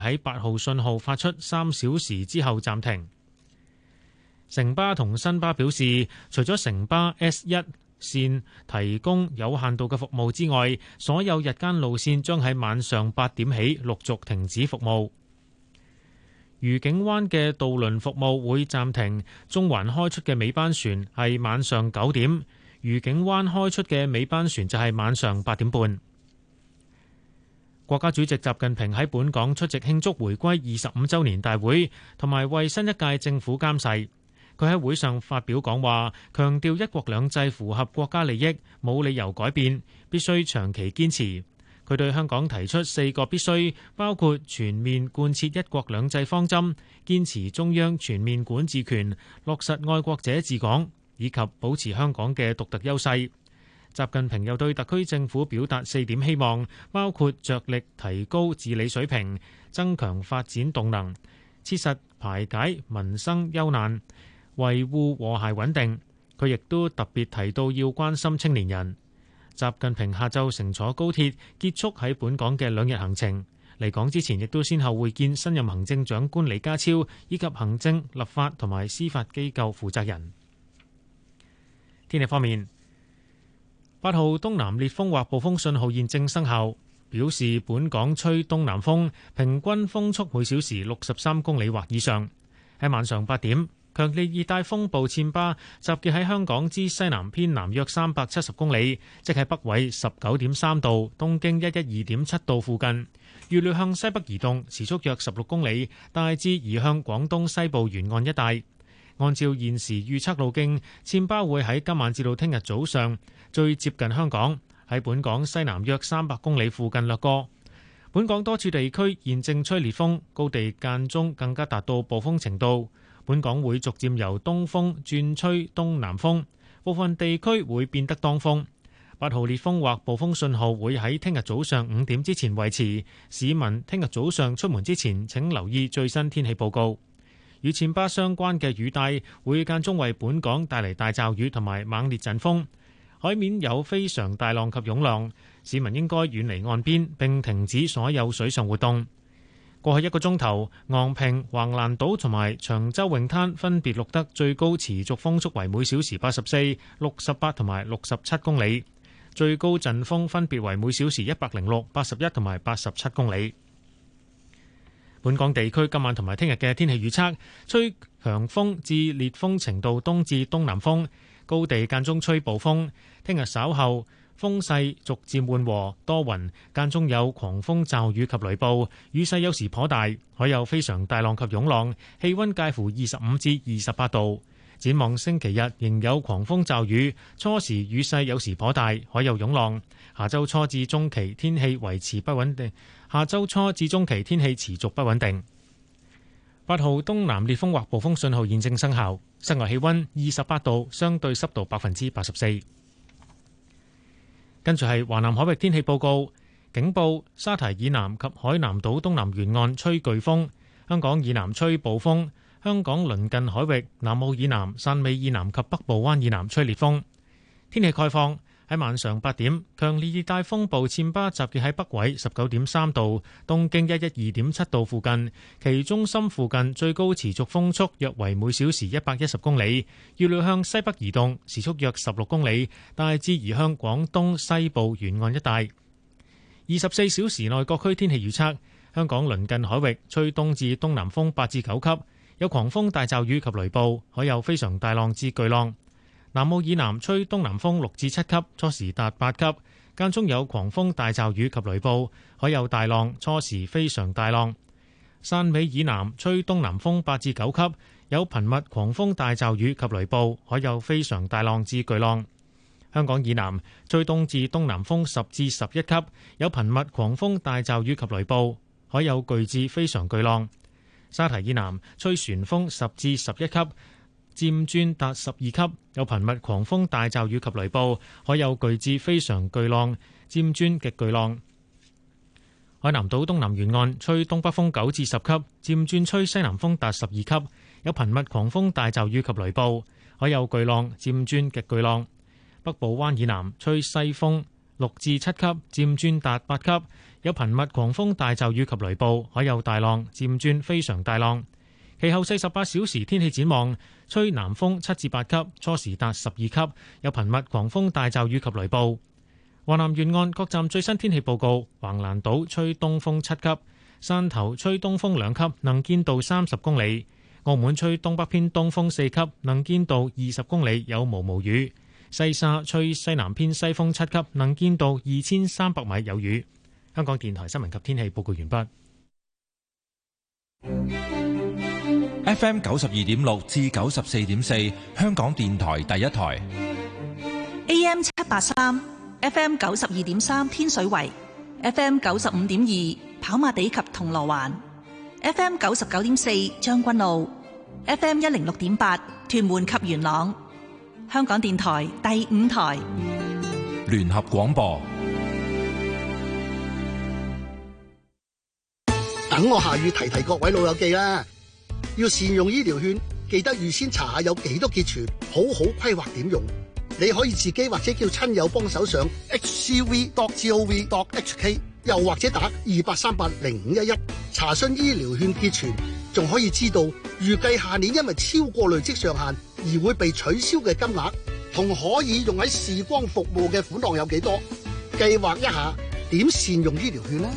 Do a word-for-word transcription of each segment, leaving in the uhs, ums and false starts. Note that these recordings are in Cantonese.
喺八號信號發出三小時之後暫停。城巴同新巴表示，除咗城巴 S 一線提供有限度嘅服務之外，所有日間路線將喺晚上八點起陸續停止服務。愉景灣嘅渡輪服務會暫停，中環開出嘅尾班船係晚上九點，愉景灣開出嘅尾班船就係晚上八點半。國家主席習近平喺本港出席慶祝回歸二十五週年大會，同埋為新一屆政府監誓。佢喺會上發表講話，強調一國兩制符合國家利益，冇理由改變，必須長期堅持。佢對香港提出四個必須，包括全面貫徹一國兩制方針，堅持中央全面管治權，落實愛國者治港，以及保持香港嘅獨特優勢。習近平又對特區政府表達四點希望，包括着力提高治理水平，增強發展動能，切實排解民生憂難，維護和諧穩定。佢亦都特別提到要關心青年人。習近平下晝乘坐高鐵結束喺本港嘅兩日行程，離港之前亦都先後會見新任行政長官李家超以及行政、立法同埋司法機構負責人。天氣方面，八號東南烈風或暴風信號現正生效，表示本港吹東南風，平均風速每小時六十三公里或以上。喺晚上八點，強烈熱帶風暴暹芭集結喺香港之西南偏南約三百七十公里，即係北緯十九點三度、東經一一二點七度附近。預料向西北移動，時速約十六公里，大致移向廣東西部沿岸一帶。按照現時預測路徑，暹芭會喺今晚至到聽日早上最接近香港，喺本港西南約三百公里附近掠過。本港多處地區現正吹烈風，高地間中更加達到暴風程度。本港會逐漸由東風轉吹東南風，部分地區會變得當風。八號烈風或暴風信號會喺聽日早上五點之前維持。市民聽日早上出門之前請留意最新天氣報告。與暹芭相關嘅雨帶會間中為本港帶嚟大驟雨同埋猛烈陣風，海面有非常大浪及湧浪，市民應該遠離岸邊並停止所有水上活動。過去一個鐘頭，昂坪、橫瀾島同埋長洲泳灘分別錄得最高持續風速為每小時八十四、六十八同埋六十七公里，最高陣風分別為每小時一百零六、八十一同埋八十七公里。本港地區今晚同埋聽日嘅天氣預測，吹強風至烈風程度東至東南風，高地間中吹暴風。聽日稍後風勢逐漸緩和，多雲，間中有狂風驟雨及雷暴，雨勢有時頗大，海有非常大浪及湧浪，氣溫介乎二十五至二十八度。展望星期日仍有狂風驟雨，初時雨勢有時頗大，海有湧浪。下周初至中期天氣維持不穩定，下周初至中期天氣持續不穩定。八號東南烈風或暴風信號現正生效，室外氣溫二十八度，相對濕度百分之八十四。跟住係華南海域天氣報告，警報：沙堤以南及海南島東南沿岸吹颶風，香港以南吹暴風，香港鄰近海域南澳以南、汕尾以南及北部灣以南吹烈風。天氣概況：喺晚上八點，強烈熱帶風暴暹芭集結喺北緯十九點三度、東經一一二點七度附近，其中心附近最高持續風速約為每小時一百一十公里，預料向西北移動，時速約十六公里，大致移向廣東西部沿岸一帶。二十四小時內各區天氣預測：香港鄰近海域吹東至東南風八至九級，有狂風大驟雨及雷暴，海有非常大浪至巨浪。南澳以南吹東南風六至七級，初時達八級，間中有狂風大驟雨及雷暴，海有大浪，初時非常大浪。汕尾以南吹東南風八至九級，有頻密狂風大驟雨及雷暴，海有非常大浪至巨浪。香港以南吹東至東南風十至十一級，有頻密狂風大驟雨及雷暴，海有巨至非常巨浪。沙堤以南吹旋風十至十一級，漸轉達十二級，有頻密狂風大驟雨及雷暴，海有巨至非常巨浪，漸轉極巨浪。海南島東南沿岸吹東北風九至十級，漸轉吹西南風達十二級，有頻密狂風大驟雨及雷暴，海有巨浪，漸轉極巨浪。北部灣以南吹西風六至七級，漸轉達八級， 有頻密狂風大驟雨及雷暴，海有大浪，漸轉非常大浪。其後四十八小時天氣展望，吹南風七至八級，初時達十二級，有頻密狂風大驟雨及雷暴。華南沿岸各站最新天氣報告：橫瀾島吹東風七級，汕頭吹東風兩級，能見度三十公里；澳門吹東北偏東風四級，能見度二十公里，有毛毛雨；西沙吹西南偏西風七級，能見度二千三百米，有雨。香港電台新聞及天氣報告完畢。 F M 九十二點六至九十四點四，香港電台第一台。 A M 七八三，F M 九十二點三，天水圍；F M 九十五點二，跑馬地及銅鑼灣；F M 九十九點四，將軍澳；F M 一零六點八，屯門及元朗。香港電台第五台聯合廣播。 等我下雨提提各位老友記啦，要善用醫療券，記得預先查下有幾多結存，好好規劃點用。你可以自己或者叫親友幫手上 h c v dot gov dot h k， 又或者打二八三八零五一一查詢醫療券結存，仲可以知道預計下年因為超過累積上限而會被取消嘅金額，同可以用喺視光服務嘅款項有幾多，計劃一下點善用醫療券呢？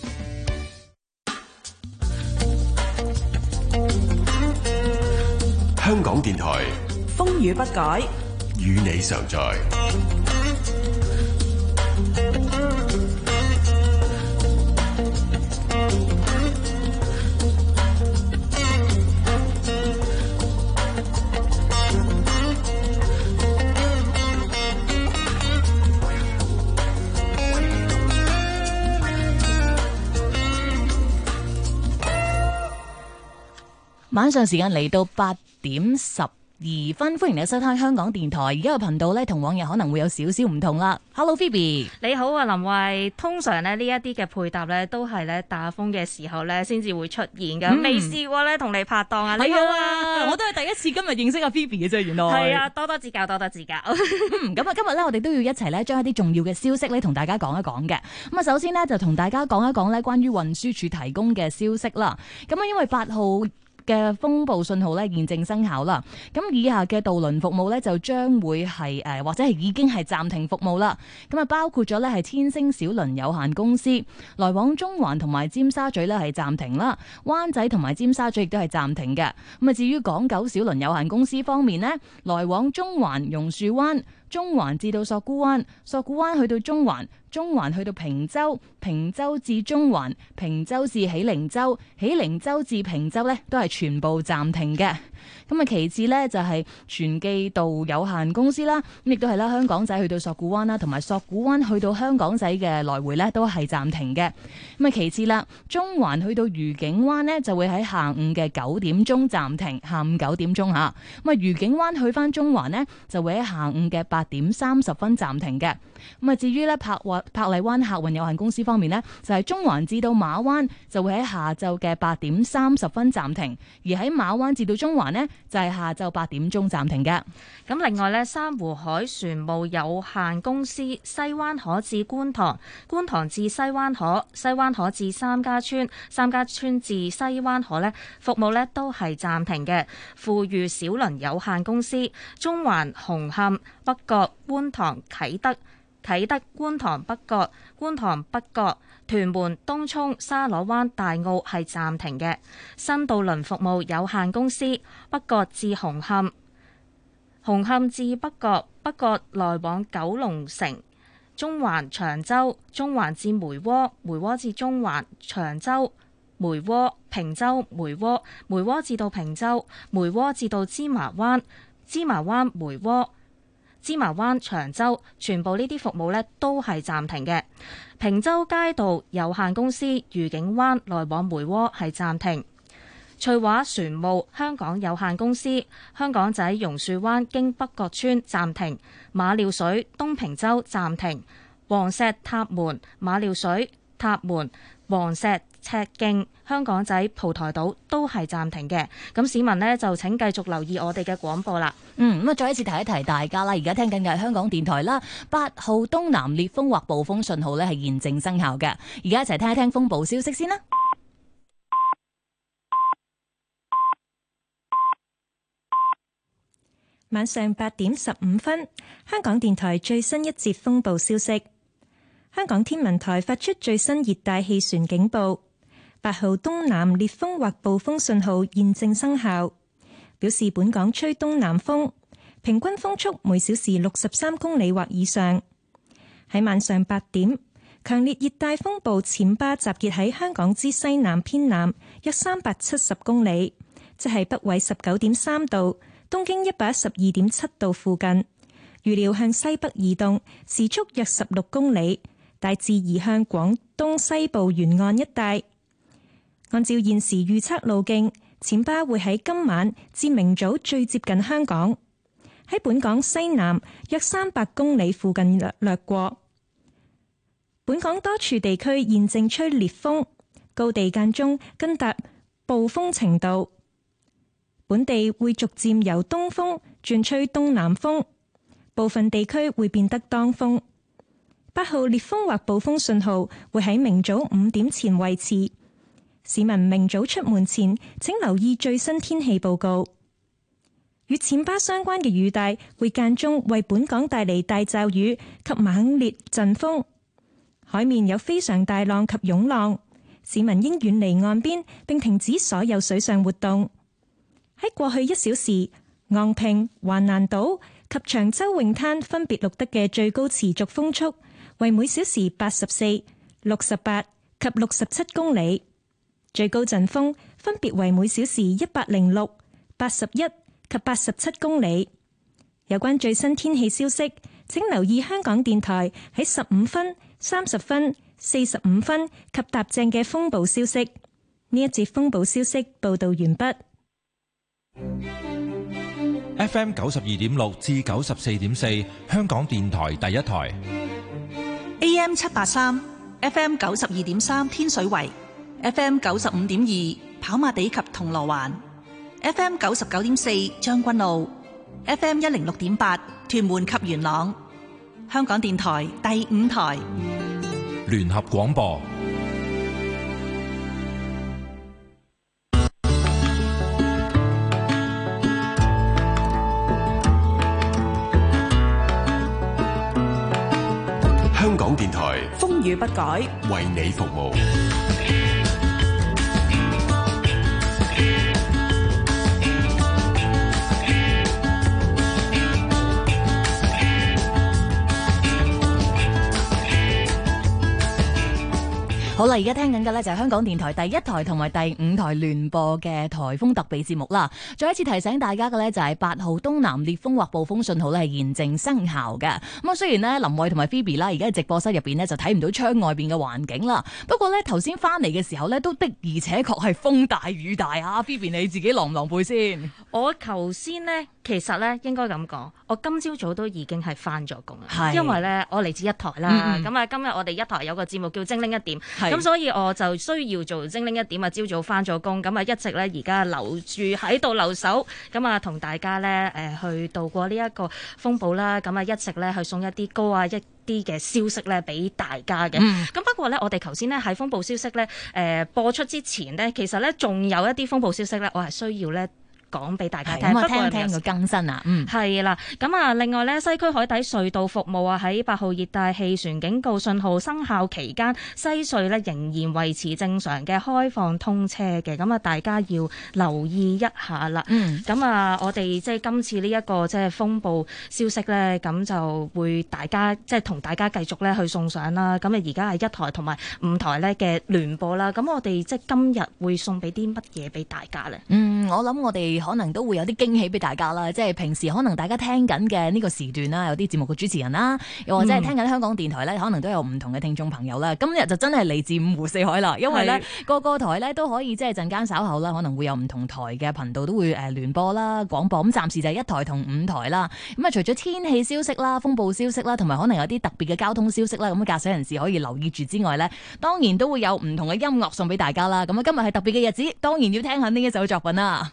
香港電台風雨不改， 與你常在。 晚上時間嚟到八點十二分，歡迎你收聽香港電台。而家個頻道咧，同往日可能會有少少唔同啦。Hello Phoebe， 你好啊，林慧。通常咧呢一啲嘅配搭咧，都係咧打風嘅時候咧，先至會出現嘅。未試過咧同你拍檔啊，你好啊， 我都係第一次今日認識阿 Phoebe 嘅啫，原來係啊，多多指教，多多指教。 嗯，咁啊，今日咧我哋都要一齊咧將一啲重要嘅消息咧同大家講一講嘅。咁啊，首先呢，就同大家講一講咧關於運輸署提供嘅消息啦。咁啊，因為八號嘅風暴信號咧現正生效啦，咁以下嘅渡輪服務咧就將會係誒或者係已經係暫停服務啦。咁啊，包括咗咧係天星小輪有限公司來往中環同埋尖沙咀咧係暫停啦，灣仔同埋尖沙咀亦都係暫停嘅。咁啊，至於港九小輪有限公司方面呢，來往中環榕樹灣、中環至到索罟灣、索罟灣去到中環、中環去到坪洲、坪洲至中環、坪洲至喜靈洲、喜靈洲至坪洲咧都係全部暫停嘅。咁啊，其次呢，就係全記道有限公司啦，咁亦都係啦，香港仔去到索罟灣啦，同埋索罟灣去到香港仔嘅來回呢都係暫停嘅。咁啊，其次啦，中環去到愉景灣呢，就會喺下午嘅九點鐘暫停，下午九點鐘吓。咁啊，愉景灣去翻中環呢，就會喺下午嘅八點三十分暫停嘅。咁啊，至於咧柏柏麗灣客運有限公司方面呢，就係中環至到馬灣就會喺下晝嘅八點三十分暫停，而喺馬灣至到中環呢，就係下晝八點鐘暫停嘅。 咁另外呢，珊瑚海船務有限公司西灣河至觀塘、觀塘至西灣河、西灣河至三家村、三家村至西灣河呢，服務呢都係暫停嘅。富裕小輪有限公司中環、紅磡、北角、觀塘、啟德、啟德、觀塘北角、觀塘北角、屯門、東涌、沙螺灣、大澳係暫停嘅。新渡輪服務有限公司北角至紅磡、紅磡至北角、北角來往九龍城、中環、長洲、中環至梅窩、梅窩至中環、長洲、梅窩、坪洲、梅窩、梅窩至到坪洲、梅窩至到芝麻灣、芝麻灣、梅窩、芝麻灣、長洲，全部呢啲服務呢都係暫停嘅。坪洲街道有限公司愉景灣來往梅窩係暫停。翠華船務香港有限公司香港仔榕樹灣經北角村暫停。馬料水東坪洲暫停。黃石塔門馬料水塔門黃石赤徑、香港仔、蒲台島都係暫停嘅。咁市民呢，就請繼續留意我哋嘅廣播啦。 嗯，咁啊，再一次提一提大家啦，而家聽緊嘅係香港電台啦，八號東南烈風或暴風信號呢係現正生效嘅。而家一齊聽一聽風暴消息先啦。 晚上八點十五分，香港電台最新一節風暴消息。香港天文台發出最新熱帶氣旋警報，八號東南烈風或暴風信號現正生效，表示本港吹東南風，平均風速每小時六十三公里或以上。喺晚上八點，強烈熱帶風暴暹芭集結喺香港之西南偏南約三百七十公里，即係北緯十九點三度，東經一百一十二點七度附近，預料向西北移動，時速約十六公里，大致移向廣東西部沿岸一帶。按照現時預測路徑，暹芭會喺今晚至明早最接近香港，喺本港西南約三百公里附近掠掠過。本港多處地區現正吹烈風，高地間中更達暴風程度。本地會逐漸由東風轉吹東南風，部分地區會變得當風。八號烈風或暴風信號會喺明早五點前維持。市民明早出門前請留意最新天氣報告。與暹芭相關嘅雨帶會間中為本港帶嚟大驟雨及猛烈陣風，海面有非常大浪及湧浪，市民應遠離岸邊並停止所有水上活動。喺過去一小時，昂坪、橫瀾島及長洲泳灘分別錄得嘅最高持續風速為每小時八十四、六十八及六十七公里，最高陣風分別為每小時一百零六、八十一及八十七公里。有關最新天氣消息，請留意香港電台喺十五分、三十分、四十五分及踏正嘅風暴消息。呢一節風暴消息報道完畢。 F M 九十二點六至九十四點四，香港電台第一台。 A M 七八三 ，F M 九十二點三天水圍 ，F M 九十五點二跑馬地及銅鑼灣 ，F M 九十九點四將軍澳 ，F M 一零六點八屯門及元朗。香港電台第五台聯合廣播。 香港電台風雨不改， 為你服務。 好啦，而家聽緊嘅呢就係香港電台第一台同埋第五台聯播嘅颱風特備節目啦。再一次提醒大家嘅呢就係八號東南烈風或暴風信號呢係現正生效嘅。咁啊，雖然呢林慧同埋 Phoebe 啦，而家喺直播室入邊呢就睇唔到窗外邊嘅環境啦。不過呢頭先翻嚟嘅時候呢，都的而且確係風大雨大啊。Phoebe 你自己狼唔狼狽先？ 我頭先呢，其實呢應該咁講，我今朝早都已經係翻咗工啦，因為呢我嚟自一台啦。咁啊、嗯，今日我哋一台有個節目叫精靈一點。咁所以我就需要做精靈一點啊！朝早翻咗工，咁啊一直咧而家留住喺度留守，咁啊同大家咧誒去度過呢一個風暴啦，咁啊一直咧去送一啲歌啊一啲嘅消息咧俾大家嘅。咁、嗯、不過咧，我哋頭先咧喺風暴消息咧誒播出之前咧，其實咧仲有一啲風暴消息咧，我係需要咧講俾大家聽， 咁啊聽聽個更新啊，嗯， 係啦，咁啊，另外咧，西區海底隧道服務啊，喺八號熱帶氣旋警告信號生效期間，西隧咧仍然維持正常嘅開放通車嘅，咁啊，大家要留意一下啦。嗯，咁啊，我哋即係今次呢一個即係風暴消息咧，咁就會大家即係同大家繼續咧去送上啦。咁啊，而家係一台同埋五台咧嘅聯播啦。咁我哋即係今日會送俾啲乜嘢俾大家咧？ 嗯，我諗我哋。 係可能都會有啲驚喜俾大家啦。即係平時可能大家聽緊嘅呢個時段啦，有啲節目嘅主持人啦，又或者係聽緊香港電台咧，可能都有唔同嘅聽眾朋友啦。今日就真係嚟自五湖四海啦，因為咧個個台咧都可以即係陣間稍後啦，可能會有唔同台嘅頻道都會誒聯播啦、廣播。咁暫時就係一台同五台啦。咁啊，除咗天氣消息啦、風暴消息啦，同埋可能有啲特別嘅交通消息啦，咁駕駛人士可以留意住之外咧，當然都會有唔同嘅音樂送俾大家啦。咁啊，今日係特別嘅日子，當然要聽下呢一首作品啦。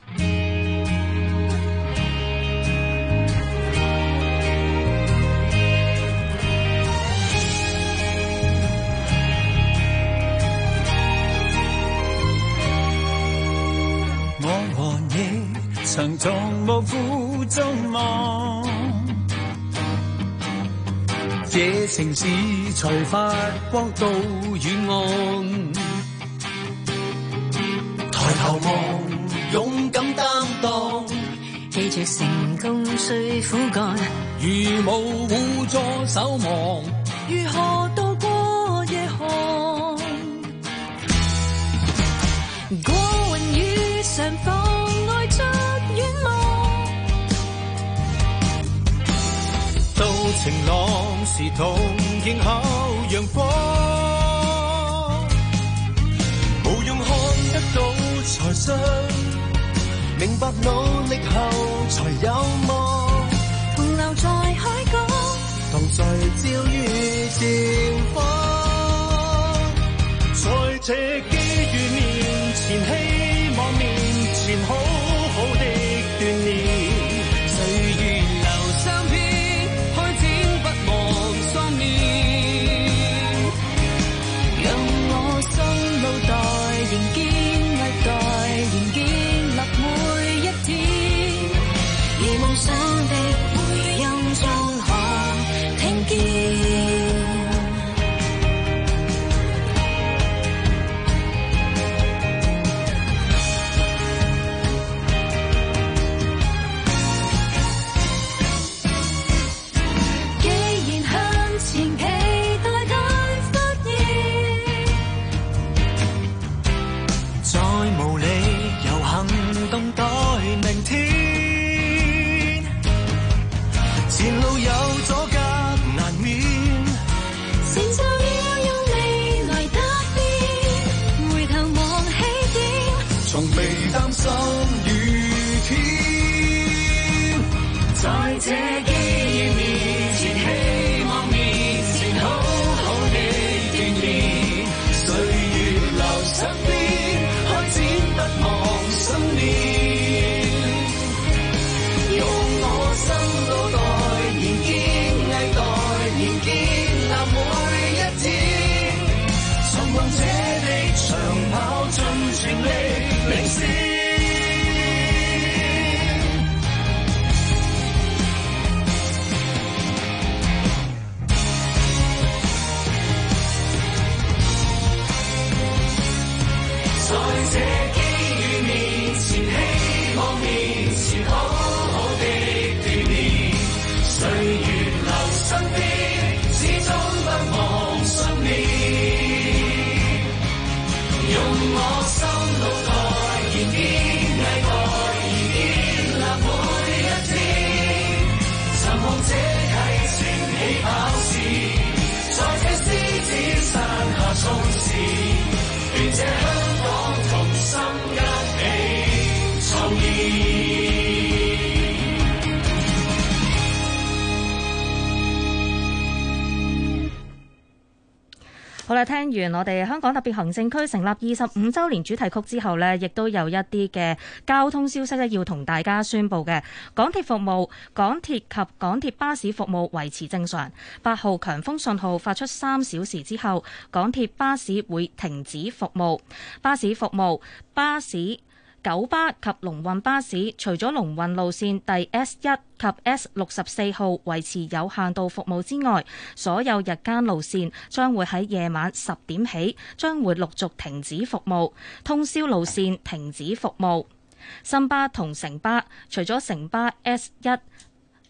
我和你曾從無負眾望，這城市才發光到遠岸。抬頭望，勇敢擔當，記着成功需苦幹。如無互助守望，如何渡過夜寒？過雲雨上妨礙着遠望，到晴朗時同迎候陽光，無用看得到才信，明白努力後才有望。同留在海港，同聚焦於前方，在這機遇面前，希望面前好好的鍛鍊。歲月留相片，開展不忘雙面，讓我心腦袋仍堅毅待，仍建立每一天，而夢想的回音中可聽見。這機遇面前，希望面前好好的鍛鍊。歲月留身邊，開展不忘信念。用我心腦袋，仍堅毅待，仍建立每一天。尋夢者的長跑，盡全力領先。這機遇面前，希望面前好好的鍛鍊。歲月留身邊，始終不忘信念。用我心腦袋，仍堅毅待，仍建立每一天。尋夢者啟程起跑線，在這獅子山下衝刺，願這香港同心一起創意。 好啦，聽完我哋香港特別行政區成立二十五週年主題曲之後呢，亦都有一啲嘅交通消息咧，要同大家宣佈嘅。港鐵服務，港鐵及港鐵巴士服務維持正常。八號強風信號發出三小時之後，港鐵巴士會停止服務。巴士服務，巴士九巴及龍運巴士，除咗龍運路線第 S 一及 S 六十四號維持有限度服務之外，所有日間路線將會喺夜晚十點起將會陸續停止服務，通宵路線停止服務。新巴同城巴，除咗城巴 S 一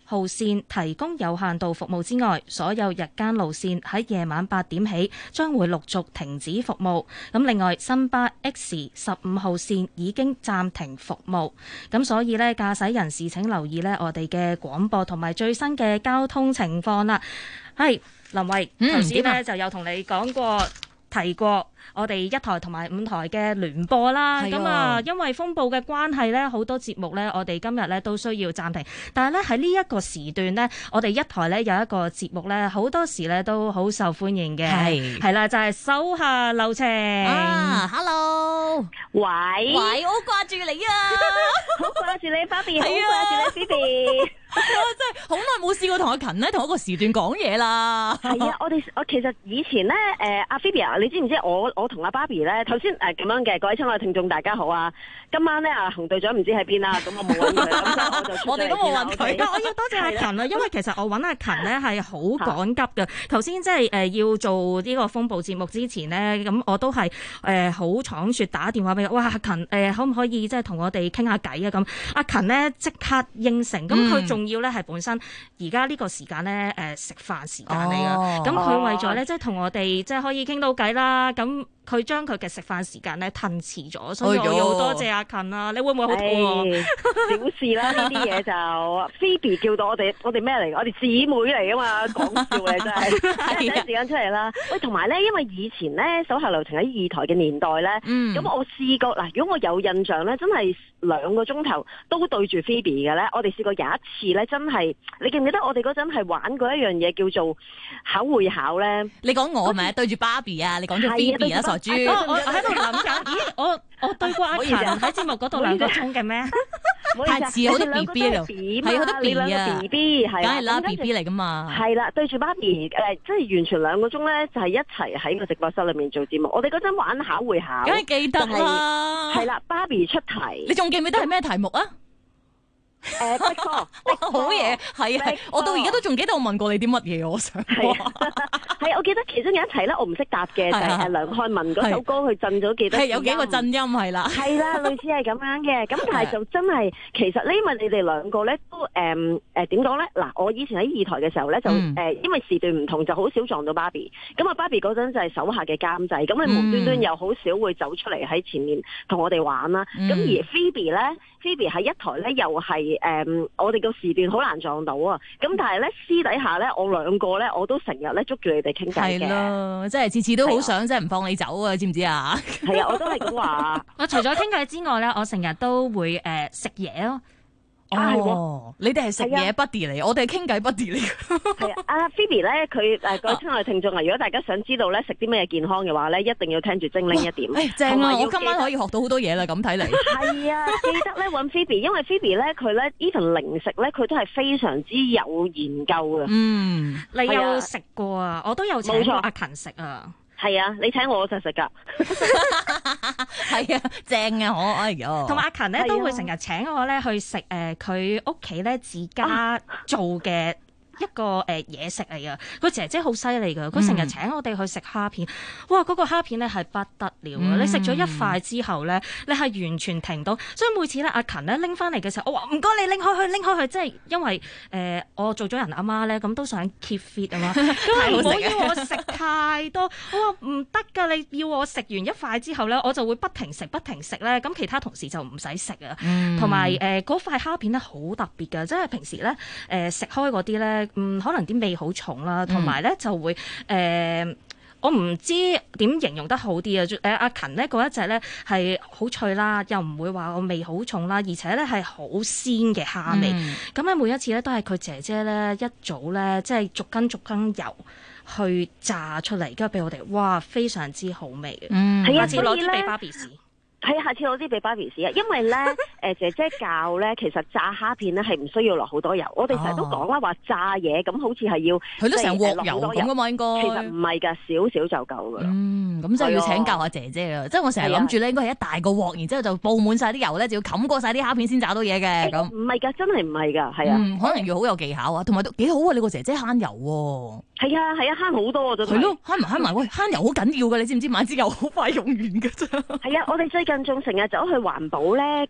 號線提供有限度服務之外，所有日間路線喺夜晚八點起將會陸續停止服務。咁另外，新巴 X 十五號線已經暫停服務。咁所以呢，駕駛人士請留意呢我哋嘅廣播同埋最新嘅交通情況啦。係林慧，頭先呢就有同你講過。提過我哋一台同埋五台嘅聯播啦，咁啊，因為風暴嘅關係咧，好多節目咧，我哋今日咧都需要暫停。但係咧喺呢一個時段咧，我哋一台咧有一個節目咧，好多時咧都好受歡迎嘅，係係啦，就係、是、手下留情啊 ！Hello， 喂喂，我好掛住你啊， 好掛住你，Barbie，好掛住你 ，Phoebe。 我真係好耐冇試過同阿勤咧同一個時段講嘢啦。 係啊，我哋我其實以前咧，誒阿 Phoebe 啊，你知唔知我我同阿 Barbie 咧頭先誒咁樣嘅，各位親愛聽眾大家好啊！今晚咧阿洪隊長唔知喺邊啦，咁我冇揾佢，咁我就出咗嚟先啦。 我哋都冇揾佢。 我要多謝阿勤啊，因為其實我揾阿勤咧係好趕急嘅。頭先即係誒要做呢個風暴節目之前咧，咁我都係誒好倉促打電話俾佢，哇阿勤誒可唔可以即係同我哋傾下偈啊？咁阿勤咧即刻應承，咁佢仲要咧係本身而家呢個時間咧誒食飯時間嚟㗎，咁佢為咗咧即係同我哋即係可以傾到偈啦，咁佢將佢嘅食飯時間咧褪遲咗，所以我要多謝阿勤啊！你會唔會好肚餓？ 小事啦，呢啲嘢就 Phoebe 叫到我哋，我哋咩嚟？我哋姊妹嚟㗎嘛，講笑你真係第一時間出嚟啦。喂，同埋咧，因為以前咧手下留情喺二台嘅年代咧，咁、嗯、我試過嗱，如果我有印象咧，真係兩個鐘頭都對住 Phoebe 嘅咧，我哋試過有一次咧，真係你記唔記得我哋嗰陣係玩過一樣嘢叫做考會考咧？ 你講我咪對住 Barbie 啊？你講咗 Phoebe 啊？傻豬！ 我我喺度諗緊，咦？我我對過阿勤喺節目嗰度兩個鐘嘅咩？ 太似好多 B B 咯，係好多 B B 啊 ，B B 係，梗係啦 ，B B 嚟噶嘛。 係啦，對住 Barbie 誒，即係完全兩個鐘咧，就係一齊喺個直播室裏面做節目。我哋嗰陣玩考會考， 梗係記得啦。 係啦 ，Barbie 出題， 你仲記唔記得係咩題目啊？ 誒，不錯， 好嘢，係啊！我到而家都仲記得我問過你啲乜嘢，我想係係，我記得其中有一題咧，我唔識答嘅，就係梁漢文嗰首歌，佢震咗幾多？係有幾個震音係啦， 係啦，類似係咁樣嘅。咁但係就真係，其實呢，因為你哋兩個咧都誒誒點講咧？嗱，我以前喺二台嘅時候咧，就誒因為時段唔同，就好少撞到 Barbie。咁啊，Barbie 嗰陣就係手下嘅監製，咁你無端端又好少會走出嚟喺前面同我哋玩啦。咁而 Phoebe 咧 ，Phoebe 喺一台咧又係誒我哋個時段好難撞到啊！咁但係咧私底下咧，我兩個咧我都成日咧捉住你哋傾偈嘅。係咯，即係次次都好想，即係唔放你走啊！知唔知啊？ 係啊，我都係咁話。 我除咗傾偈之外咧，我成日都會誒食嘢咯。 哦，你哋係食嘢 buddy 嚟，我哋係傾偈 buddy 嚟。 係啊，阿 Phoebe 咧，佢誒各位親愛聽眾啊，如果大家想知道咧食啲咩健康嘅話咧，一定要聽住精靈一點。 誒，正啊！我今晚可以學到好多嘢啦，咁睇嚟。 係啊，記得咧揾 Phoebe，因為 Phoebe 咧佢咧 even 零食咧佢都係非常之有研究嘅。 嗯，你有食過啊？我都有請過阿勤食啊。 係啊，你請我我就食噶。 係啊，正啊，我哎呀。 同埋阿勤咧都會成日請我咧去食誒佢屋企咧自家做嘅一個誒嘢食嚟㗎。佢姐姐好犀利㗎，佢成日請我哋去食蝦片。哇，嗰、嗰個蝦片咧係不得了啊！嗯、你食咗一塊之後咧，你係完全停到。所以每次咧阿勤咧拎翻嚟嘅時候，我話唔該你拎開去，拎開去，即係因為誒、呃、我做咗人阿媽咧，咁都想 keep fit 啊嘛。咁唔好要我食太多。我話唔得㗎，你要我食完一塊之後咧，我就會不停食不停食咧。咁其他同事就唔使食啊。同埋誒嗰塊蝦片咧好特別㗎，即係平時咧誒食開嗰啲咧。嗯，可能啲味好重啦，同埋咧就會誒、呃，我唔知點形容得好啲啊！誒、呃、阿勤咧嗰一隻咧係好脆啦，又唔會話個味好重啦，而且咧係好鮮嘅蝦味。咁咧、嗯、每一次咧都係佢姐姐咧一早咧即係逐根逐根油去炸出嚟，跟住俾我哋，哇，非常之好味嘅。嗯，下次攞啲俾 Barbie 試。 係啊，下次攞啲俾 Barbie 試啊，因為咧誒、呃、姐姐教咧，其實炸蝦片咧係唔需要落好多油。我哋成日都講啦，話炸嘢咁好似係要佢都成鑊油咁噶嘛，應該其實唔係㗎，少少就夠㗎啦。嗯， 咁就要請教下姐姐啊，即係我成日諗住咧，應該係一大個鑊，然之後就佈滿晒啲油咧，就要冚過晒啲蝦片先炸到嘢嘅咁。 唔係㗎，真係唔係㗎，係啊、 嗯，可能要好有技巧啊，同埋都幾好啊！你個姐姐慳油喎。 係啊係啊，慳好多啊，真係。 係咯，慳埋慳埋，喂，慳油好緊要㗎，你知唔知？買支油好快用完㗎啫。 係啊，我哋最近仲成日走去環保咧，嗰啲叫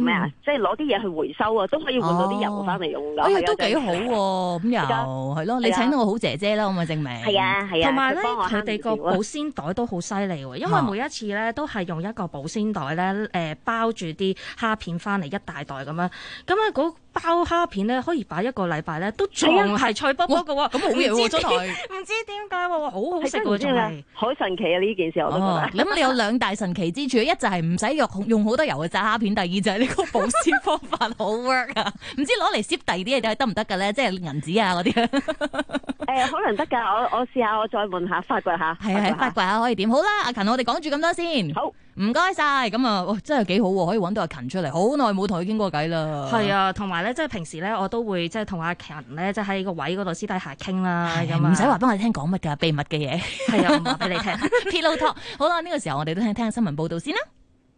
咩啊？即係攞啲嘢去回收啊，都可以換到啲油翻嚟用㗎。 哎呀，都幾好喎！咁又係咯，你請到個好姐姐啦，咁咪證明。 係啊係啊， 同埋咧，佢哋個保鮮袋都好犀利喎，因為每一次咧都係用一個保鮮袋咧誒包住啲蝦片翻嚟一大袋咁樣，咁啊嗰包蝦片咧可以擺一個禮拜咧都仲係脆卜卜嘅喎， 咁好嘢喎真係。 唔知點解喎，好好食喎真係。 好神奇啊！呢件事我都覺得。 咁你有兩大神奇之處，一就係唔使用用好多油嘅炸蝦片，第二就係呢個保鮮方法好 work 啊！唔知攞嚟攝第二啲嘢得唔得嘅咧？即係銀紙啊嗰啲。 誒，可能得㗎，我我試下，我再問下發掘下。 係係發掘下可以點？好啦，阿勤，我哋講住咁多先。 好， 唔該晒。咁啊，哇，真係幾好喎，可以揾到阿勤出嚟，好耐冇同佢傾過偈啦。 係啊，同埋咧，即係平時咧，我都會即係同阿勤咧，即係喺個位嗰度私底下傾啦。咁唔使話幫我哋聽講乜㗎，秘密嘅嘢。 係啊，唔話俾你聽。 Pillow Talk。好啦，呢個時候我哋都聽聽新聞報導先啦。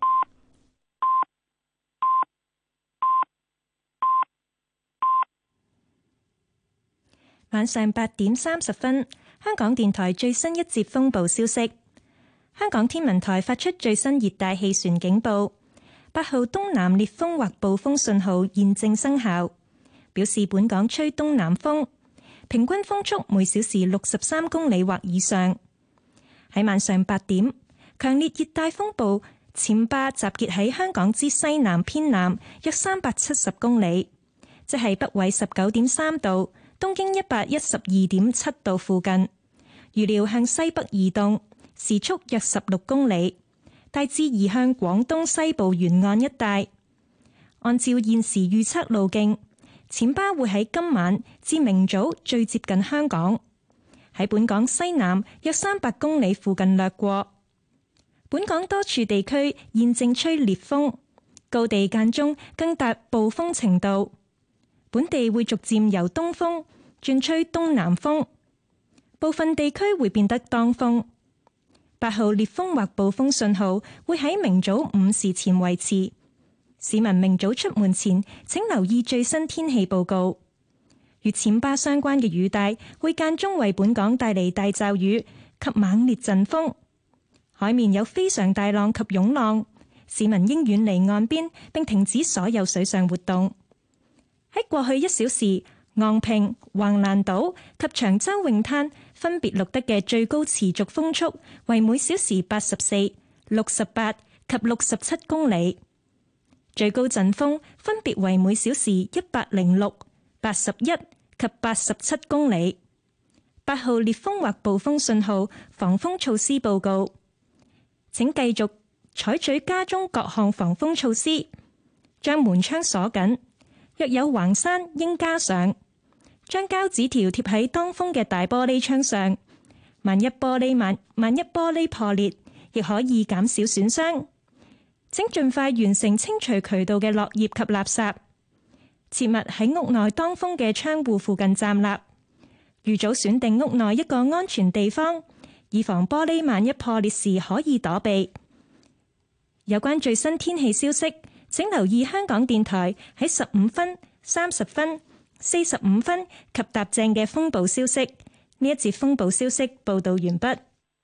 晚上八點三十分，香港電台最新一節風暴消息。香港天文台發出最新熱帶氣旋警報，八號東南烈風或暴風信號現正生效，表示本港吹東南風，平均風速每小時六十三公里或以上。喺晚上八點，強烈熱帶風暴暹芭集結喺香港之西南偏南約三百七十公里，即係北緯十九點三度。東經一百一十二點七度附近，預料向西北移動，時速約十六公里，大致移向廣東西部沿岸一帶。按照現時預測路徑，暹芭會喺今晚至明早最接近香港，喺本港西南約三百公里附近掠過。本港多處地區現正吹烈風，高地間中更達暴風程度。本地會逐漸由東風轉吹東南風，部分地區會變得當風。八號烈風或暴風信號會喺明早五時前維持。市民明早出門前請留意最新天氣報告。與暹芭相關嘅雨帶會間中為本港帶嚟大驟雨及猛烈陣風，海面有非常大浪及湧浪，市民應遠離岸邊並停止所有水上活動。喺過去一小時，昂坪、橫瀾島及長洲泳灘分別錄得嘅最高持續風速為每小時八十四、六十八及六十七公里，最高陣風分別為每小時一百零六、八十一及八十七公里。八號烈風或暴風信號防風措施報告，請繼續採取家中各項防風措施，將門窗鎖緊。若有橫閂應加上，將膠紙條貼喺當風嘅大玻璃窗上。萬一玻璃萬萬一玻璃破裂，亦可以減少損傷。請盡快完成清除渠道嘅落葉及垃圾。切勿喺屋內當風嘅窗戶附近站立。預早選定屋內一個安全地方，以防玻璃萬一破裂時可以躲避。有關最新天氣消息，請留意香港電台喺十五分、三十分、四十五分及踏正嘅風暴消息。呢一節風暴消息報導完畢。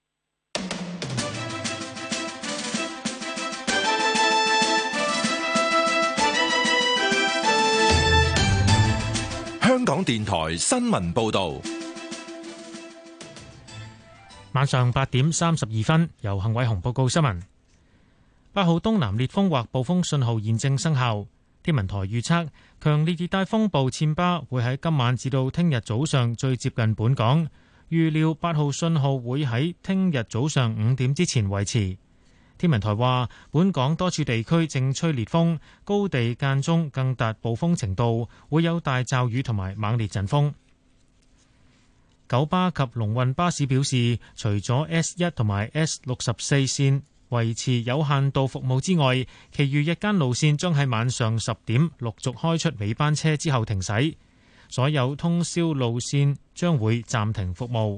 香港電台新聞報導， 晚上八點三十二分，由幸偉雄報告新聞。八號東南烈風或暴風信號現正生效。天文台預測，強烈熱帶風暴暹芭會喺今晚至到聽日早上最接近本港。預料八號信號會喺聽日早上五點之前維持。天文台話，本港多處地區正吹烈風，高地間中更達暴風程度，會有大驟雨同埋猛烈陣風。九巴及龍運巴士表示，除咗 S 一同埋 S 六十四線維持有限度服務之外，其餘日間路線將喺晚上十點陸續開出尾班車之後停駛，所有通宵路線將會暫停服務。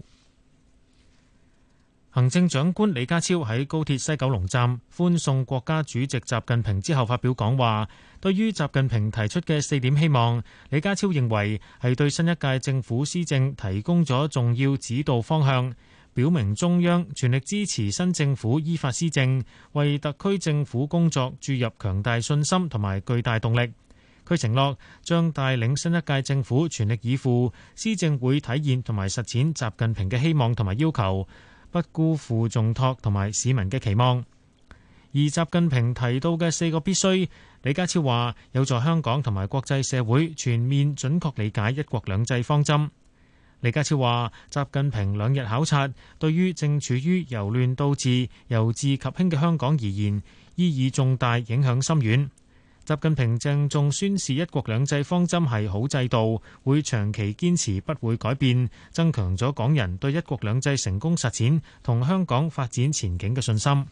行政長官李家超喺高鐵西九龍站歡送國家主席習近平之後發表講話，對於習近平提出嘅四點希望，李家超認為係對新一屆政府施政提供咗重要指導方向， 表明中央全力支持新政府依法施政，為特區政府工作注入強大信心同埋巨大動力。佢承諾將帶領新一屆政府全力以赴，施政會體現同埋實踐習近平嘅希望同埋要求，不辜負重託同埋市民嘅期望。而習近平提到嘅四個必須，李家超話有助香港同埋國際社會全面準確理解一國兩制方針。李家超話：習近平兩日考察，對於正處於由亂到治、由治及興嘅香港而言，意義重大，影響深遠。習近平鄭重宣示一國兩制方針係好制度，會長期堅持，不會改變，增強咗港人對一國兩制成功實踐同香港發展前景嘅信心。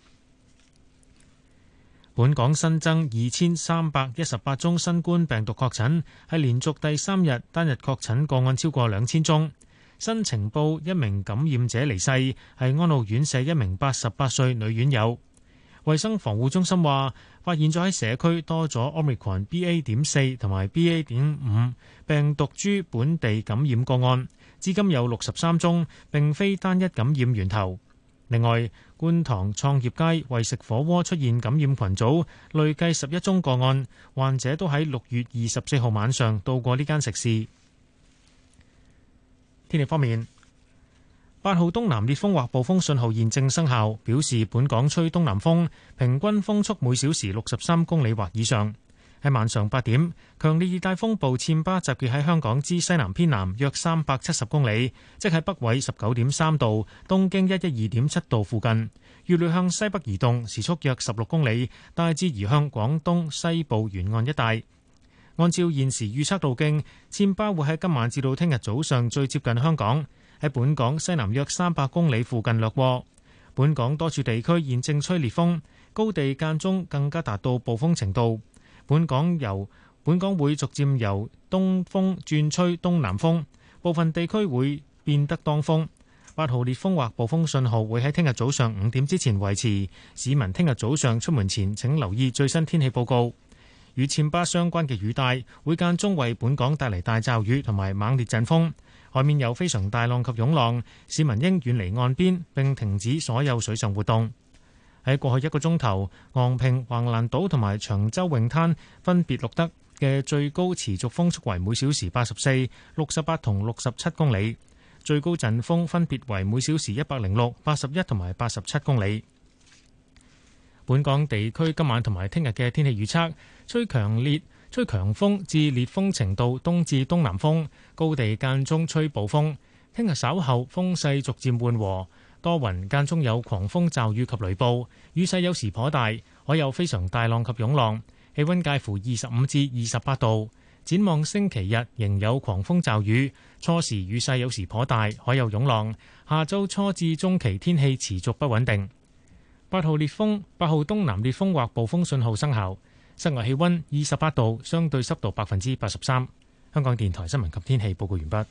本港新增二千三百一十八宗新冠病毒確診，係連續第三日單日確診個案超過兩千宗。新情報一名感染者離世，係安老院舍一名八十八歲女院友。衛生防護中心話，發現咗喺社區多咗 Omicron B A 點四同埋 B A 點五病毒株本地感染個案，至今有六十三宗，並非單一感染源頭。另外，觀塘創業街為食火鍋出現感染群組，累計十一宗個案，患者都喺六月二十四號晚上到過呢間食肆。天氣方面，八號東南烈風或暴風信號現正生效，表示本港吹東南風，平均風速每小時六十三公里或以上。喺晚上八點，強烈熱帶風暴暹芭集結喺香港之西南偏南約三百七十公里，即係北緯十九點三度、東經一一二點七度附近。預料向西北移動，時速約十六公里，大致移向廣東西部沿岸一帶。按照現時預測路徑，暹芭會喺今晚至到聽日早上最接近香港，喺本港西南約三百公里附近掠過。本港多處地區現正吹烈風，高地間中更加達到暴風程度。本港由本港會逐漸由東風轉吹東南風，部分地區會變得當風。八號烈風或暴風信號會喺聽日早上五點之前維持，市民聽日早上出門前請留意最新天氣報告。與暹芭相關嘅雨帶會間中為本港帶嚟大驟雨同埋猛烈陣風，海面有非常大浪及湧浪，市民應遠離岸邊並停止所有水上活動。喺過去一個鐘頭，昂坪、橫瀾島同埋長洲泳灘分別錄得嘅最高持續風速為每小時八十四、六十八同六十七公里，最高陣風分別為每小時一百零六、八十一同埋八十七公里。本港地區今晚同埋聽日嘅天氣預測，吹強烈、吹強風至烈風程度，東至東南風，高地間中吹暴風。聽日稍後風勢逐漸緩和。多雲，間中有狂風驟雨及雷暴，雨勢有時頗大，海有非常大浪及湧浪，氣溫介乎二十五至二十八度。展望星期日仍有狂風驟雨，初時雨勢有時頗大，海有湧浪。下周初至中期天氣持續不穩定。八號烈風、八號東南烈風或暴風信號生效。室外氣溫二十八度，相對濕度百分之八十三。香港電台新聞及天氣報告完畢。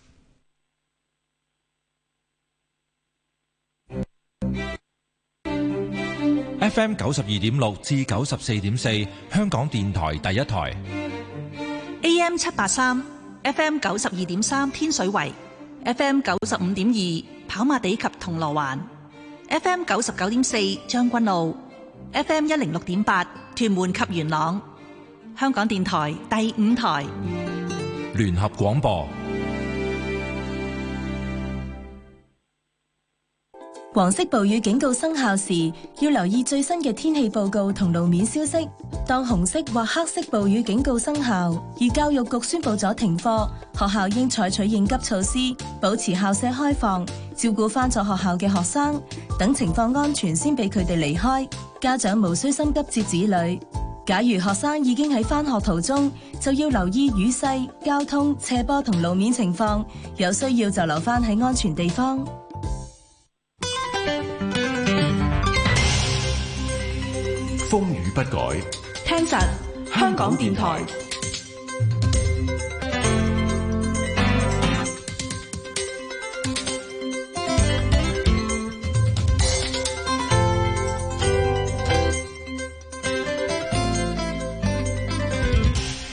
F M 九十二點六至九十四點四，香港電台第一台。 A M 七八三 ，F M 九十二點三天水圍 ，F M 九十五點二跑馬地及銅鑼灣 ，F M 九十九點四將軍澳 ，F M 一零六點八屯門及元朗。香港電台第五台聯合廣播。 黃色暴雨警告生效時，要留意最新嘅天氣報告同路面消息。當紅色或黑色暴雨警告生效，而教育局宣布咗停課，學校應採取應急措施，保持校舍開放，照顧返咗學校嘅學生，等情況安全先俾佢哋離開。家長無需心急接子女。假如學生已經喺返學途中，就要留意雨勢、交通、斜坡同路面情況，有需要就留返喺安全地方。 風雨不改， 聽實香港電台。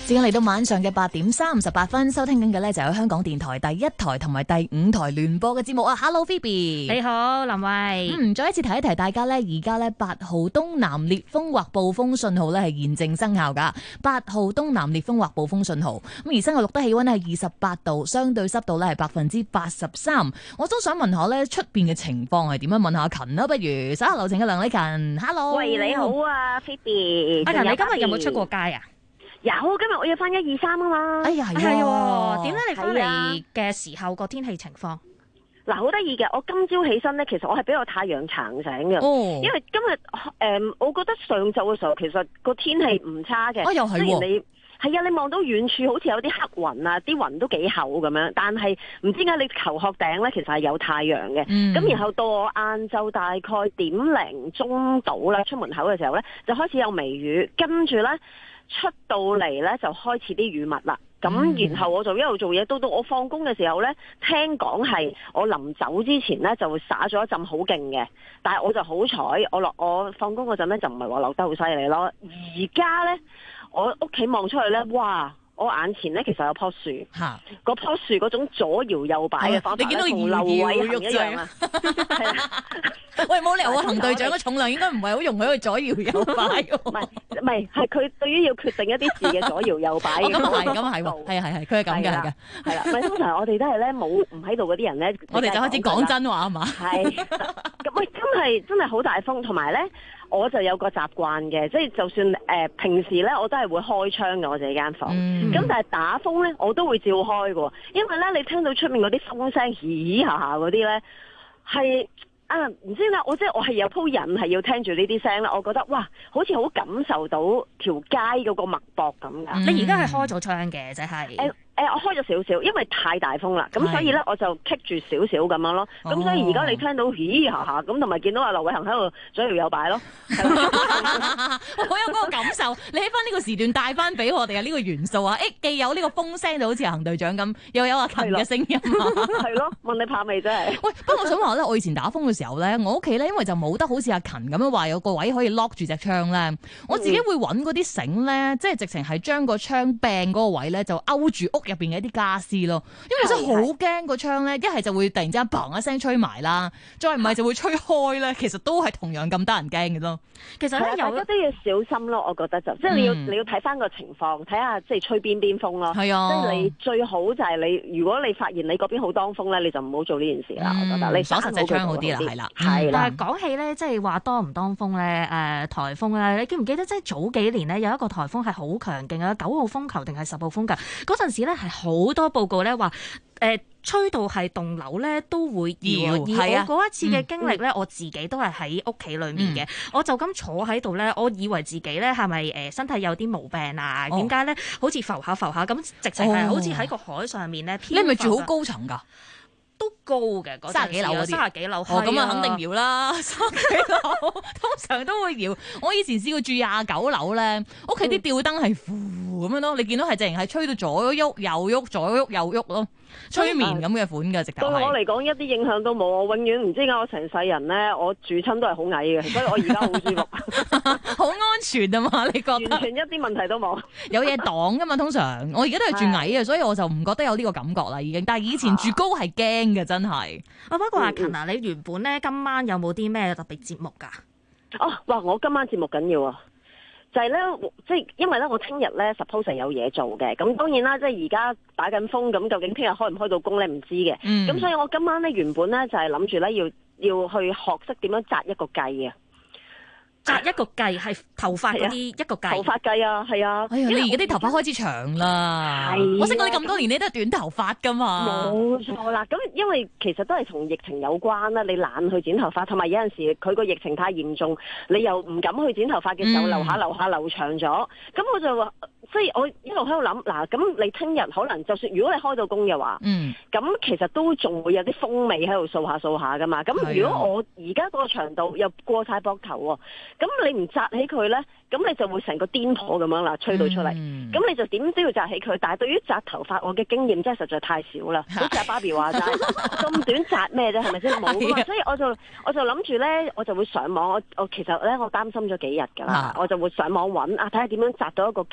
時間嚟到晚上嘅八點三十八分，收聽緊嘅呢就有香港電台第一台同埋第五台聯播嘅節目啊 ！Hello Phoebe， 你好林慧。 嗯，再一次提一提大家呢，而家呢八號東南烈風或暴風信號呢係現正生效噶。八號東南烈風或暴風信號，咁而室外錄得氣溫呢係二十八度，相對濕度呢係百分之八十三。我都想問下呢出邊嘅情況係點樣？問下勤啦，不如手下留情嘅梁禮勤 ，Hello， 喂，你好啊 Phoebe， 阿勤，你今日有冇出過街啊？ 有，今日我要翻一二三啊嘛。 哎呀，係喎，點解你翻嚟嘅時候個天氣情況？ 嗱，好得意嘅，我今朝起身咧，其實我係俾個太陽撐醒嘅， 哦、 因為今日誒、呃，我覺得上晝嘅時候其實個天氣唔差嘅。 啊，又係雖然你係啊，你望到遠處好似有啲黑雲啊，啲雲都幾厚咁樣，但係唔知點解你球殼頂咧，其實係有太陽嘅。咁、嗯、然後到我晏晝大概點零鐘到啦，出門口嘅時候咧，就開始有微雨，跟住咧。出到嚟咧就開始啲雨密啦，咁、嗯、然後我就一路做嘢，到到我放工嘅時候咧，聽講係我臨走之前咧就灑咗一陣好勁嘅，但係我就好彩，我落我放工嗰陣咧就唔係話落得好犀利咯。而家咧我屋企望出去咧，哇！我眼前咧其實有棵樹，嗰棵樹嗰種左搖右擺嘅方法咧，同劉偉恒一樣啊！係啦， 喂，冇理由啊！恒隊長嘅重量應該唔係好容許佢左搖右擺嘅， 唔係唔係，係佢對於要決定一啲事嘅左搖右擺嘅。 咁係，咁係喎，係係係，佢係咁嘅，係嘅， 係啦。唔係通常我哋都係咧冇唔喺度嗰啲人咧， 我哋就開始講真話啊嘛。係， 咁喂，真係真係好大風，同埋咧。我就有個習慣嘅，即係就算誒、呃、平時咧，我都係會開窗嘅我自己間房。咁、嗯、但係打風咧，我都會照開嘅，因為咧你聽到出面嗰啲風聲，嘻嘻下下嗰啲咧，係啊唔知咧，我即係我係有鋪癮係要聽住呢啲聲啦。我覺得哇，好似好感受到條街嗰個脈搏咁㗎、嗯。 你而家係開咗窗嘅，即係誒。 誒、欸，我開咗少少，因為太大風啦，咁所以咧我就棘住少少咁樣咯。咁、哦、所以而家你聽到咦下下咁，同埋見到阿劉偉恒喺度左搖右擺咯，好有嗰個感受。你喺翻呢個時段帶翻俾我哋嘅呢個元素啊！誒、欸，既有呢個風聲就好似恒隊長咁，又有阿勤嘅聲音。 係咯，問你怕未真係？ 喂，不過我想話咧，我以前打風嘅時候咧，我屋企咧因為就冇得好似阿勤咁樣話有個位可以 lock 住隻窗咧，我自己會揾嗰啲繩咧，即係直情係將個窗柄嗰個位咧就勾住屋入邊嘅一啲家私咯，因為真係好驚個窗咧，一係就會突然之間砰一聲吹埋啦，再唔係就會吹開咧，其實都係同樣咁得人驚嘅咯。 其實咧，大家都要小心咯，我覺得就即係你要、嗯、你要睇翻個情況，睇下即係吹邊邊風咯。係啊，即係你最好就係你，如果你發現你嗰邊好當風咧，你就唔好做呢件事啦、嗯。我覺得你鎖實隻窗好啲啦，係啦，係啦。 但係講起咧，即係話當唔當風咧，誒、呃、颱風咧，你記唔記得即係早幾年咧有一個颱風係好強勁啊，九號風球定係十號風球嗰陣時咧係好多報告咧話誒吹到係棟樓咧都會搖，而我嗰一次嘅經歷咧、嗯，我自己都係喺屋企裏面嘅、嗯，我就咁坐喺度咧，我以為自己咧係咪誒身體有啲毛病啊？點解咧好似浮下浮下咁，直情係好似喺個海上面咧、哦。你係咪住好高層㗎？ 都高嘅，嗰三十幾樓嗰啲， 三十幾樓。 哦，咁啊肯定搖啦，三十幾樓通常都會搖。我以前試過住廿九樓咧，屋企啲吊燈係呼咁樣咯，你見到係直情係吹到左喐右喐，左喐右喐咯。催眠咁嘅款嘅直頭係。 對我嚟講一啲影響都冇，我永遠唔知點解我成世人咧，我住親都係好矮嘅，所以我而家好舒服， 好安全啊嘛？你覺得？ 完全一啲問題都冇， 有嘢擋噶嘛？通常我而家都係住矮啊，所以我就唔覺得有呢個感覺啦，已經。但係以前住高係驚嘅，真係。 啊，不過阿勤啊，你原本咧今晚有冇啲咩特別節目噶？ 哦，哇！我今晚節目緊要啊！就係、是、咧，即係因為咧，我聽日咧 suppose 係有嘢做嘅，咁當然啦，即係而家打緊風，咁究竟聽日開唔開到工咧唔知嘅，咁、嗯、所以我今晚咧原本咧就係諗住咧要要去學識點樣紮一個髻啊。 紮一個髻係頭髮嗰啲一個髻， 頭髮髻啊，係啊。 哎呀，你而家啲頭髮開始長啦。係，我識過你咁多年，你都係短頭髮噶嘛。 冇錯啦，咁因為其實都係同疫情有關啦。你懶去剪頭髮，同埋有陣時佢個疫情太嚴重，你又唔敢去剪頭髮嘅時候，嗯、留下留下留長咗。咁我就話，所以我一路喺度諗，嗱，咁你聽日可能就算如果你開到工嘅話，嗯，咁其實都仲會有啲風味喺度掃下掃下噶嘛。咁如果我而家嗰個長度又過晒膊頭喎，咁你唔紮起佢咧，咁你就會成個癲婆咁樣啦，吹到出嚟。咁、嗯、你就點都要紮起佢。但係對於紮頭髮，我嘅經驗真係實在太少啦。好似阿芭比話齋，咁短紮咩啫？係咪先冇㗎嘛？所以我就我就諗住咧，我就會上網。我我其實咧，我擔心咗幾日㗎啦。我就會上網揾啊，睇下點樣紮到一個髻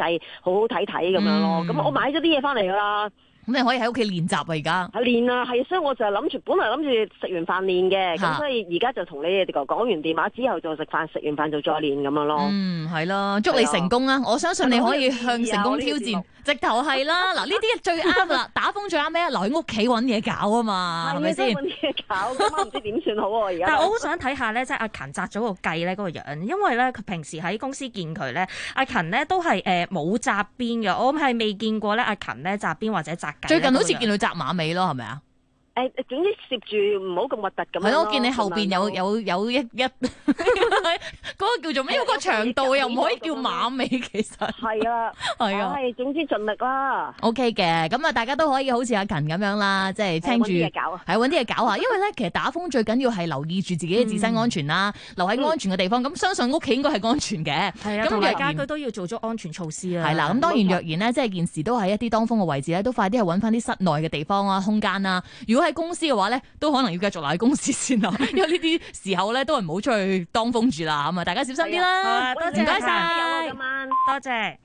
好好睇睇咁樣咯。咁、嗯、我買咗啲嘢翻嚟噶啦。 咁你可以喺屋企練習啊！而家係練啊，係，所以我就係諗住，本來諗住食完飯練嘅，咁所以而家就同你哋講完電話之後就食飯，食完飯就再練咁樣咯。 嗯，係咯，祝你成功啊！我相信你可以向成功挑戰，直頭係啦。嗱，呢啲最啱啦，打風最啱咩？留喺屋企揾嘢搞啊嘛，係咪先？ 揾嘢搞，今晚唔知點算好喎而家。 但係我好想睇下咧，即係阿勤紮咗個髻咧嗰個樣，因為咧佢平時喺公司見佢咧，阿勤咧都係誒冇紮辮嘅，我係未見過咧阿勤咧紮辮或者紮髻。 最近好似見到紮馬尾咯，係咪啊？ 誒，總之攝住唔好咁核突咁樣。係咯，我見你後邊有有有一一嗰個叫做咩？嗰個長度又唔可以叫馬尾，其實係啊，係啊，係總之盡力啦。 O K 嘅，咁啊，大家都可以好似阿勤咁樣啦，即係聽住係揾啲嘢搞下。因為咧，其實打風最緊要係留意住自己嘅自身安全啦，留喺安全嘅地方。咁相信屋企應該係安全嘅。係啊，咁大家居都要做足安全措施啊。係啦，咁當然若然咧，即係件事都喺一啲當風嘅位置咧，都快啲去揾翻啲室內嘅地方啊、空間啊。如果喺公司嘅話咧，都可能要繼續留喺公司先啦，因為呢啲時候咧都係唔好出去當風住啦，咁啊，大家小心啲啦。 多謝，唔該晒，今晚多謝。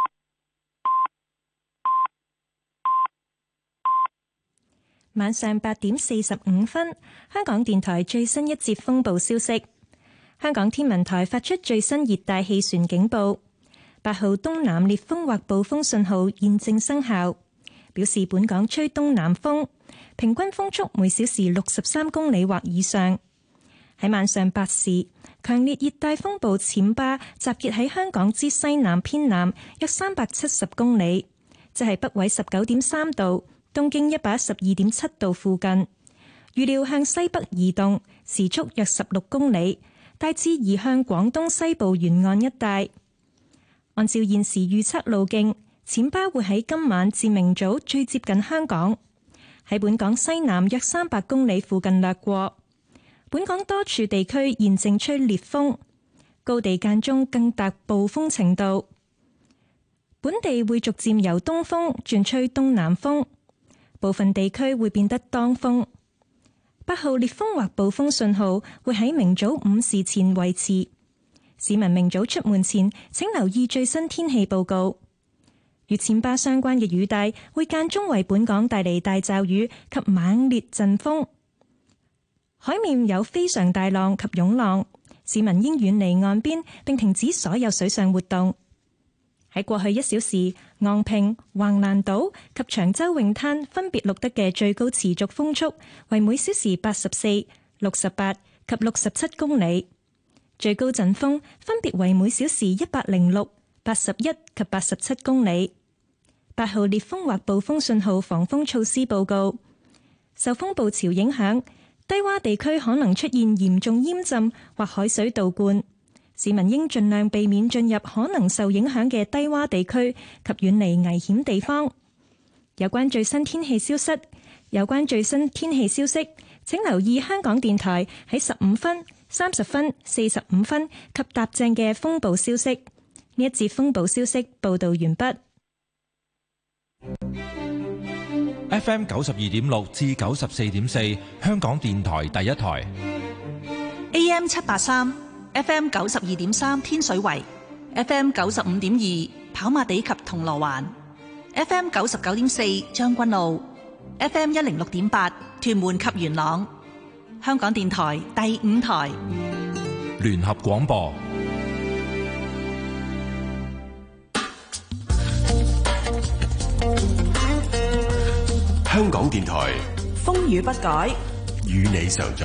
晚上八點四十五分，香港電台最新一節風暴消息。香港天文台發出最新熱帶氣旋警報，八號東南烈風或暴風信號現正生效，表示本港吹東南風。平均風速每小時六十三公里或以上。喺晚上八時，強烈熱帶風暴暹芭集結喺香港之西南偏南約三百七十公里，即係北緯十九點三度、東經一百一十二點七度附近。預料向西北移動，時速約十六公里，大致移向廣東西部沿岸一帶。按照現時預測路徑，暹芭會喺今晚至明早最接近香港，喺本港西南約三百公里附近掠過。本港多處地區現正吹烈風，高地間中更達暴風程度。本地會逐漸由東風轉吹東南風，部分地區會變得當風。八號烈風或暴風信號會喺明早五時前維持。市民明早出門前請留意最新天氣報告。與暹芭相關嘅雨帶會間中為本港帶嚟大驟雨及猛烈陣風，海面有非常大浪及湧浪，市民應遠離岸邊並停止所有水上活動。喺過去一小時，昂坪、橫瀾島及長洲泳灘分別錄得嘅最高持續風速為每小時八十四、六十八及六十七公里，最高陣風分別為每小時一百零六、八十一及八十七公里。八號烈風或暴風信號防風措施報告：受風暴潮影響，低洼地區可能出現嚴重淹浸或海水倒灌，市民應盡量避免進入可能受影響嘅低洼地區及遠離危險地方。有關最新天氣消息，有關最新天氣消息，請留意香港電台喺十五分、三十分、四十五分及踏正嘅風暴消息。呢一節風暴消息報道完畢。 F M 九十二點六至九十四點四，香港電台第一台。 A M 七八三，F M 九十二點三天水圍，F M 九十五點二跑馬地及銅鑼灣，F M 九十九點四將軍澳，F M 一零六點八屯門及元朗。香港電台第五台聯合廣播。 香港電台風雨不改， 與你常在。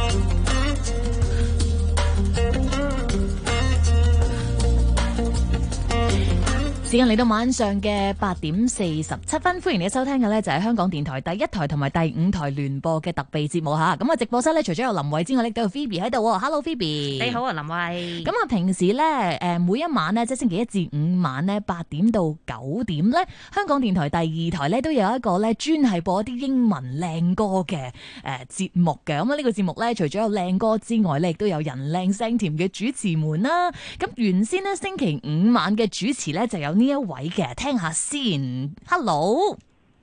時間嚟到晚上嘅八點四十七分，歡迎你收聽嘅呢就係香港電台第一台同埋第五台聯播嘅特備節目吓。咁啊，直播室呢，除咗有林慧之外，亦都有 Phoebe 喺度。Hello Phoebe， 你好啊林慧。 咁啊，平時呢，誒每一晚呢，即係星期一至五晚呢，八點到九點呢，香港電台第二台呢，都有一個呢專係播一啲英文靚歌嘅誒節目嘅。咁啊，呢個節目呢，除咗有靚歌之外呢，亦都有人靚聲甜嘅主持們啦。咁原先呢，星期五晚嘅主持呢，就有呢一位嘅，聽下先。Hello，Hello，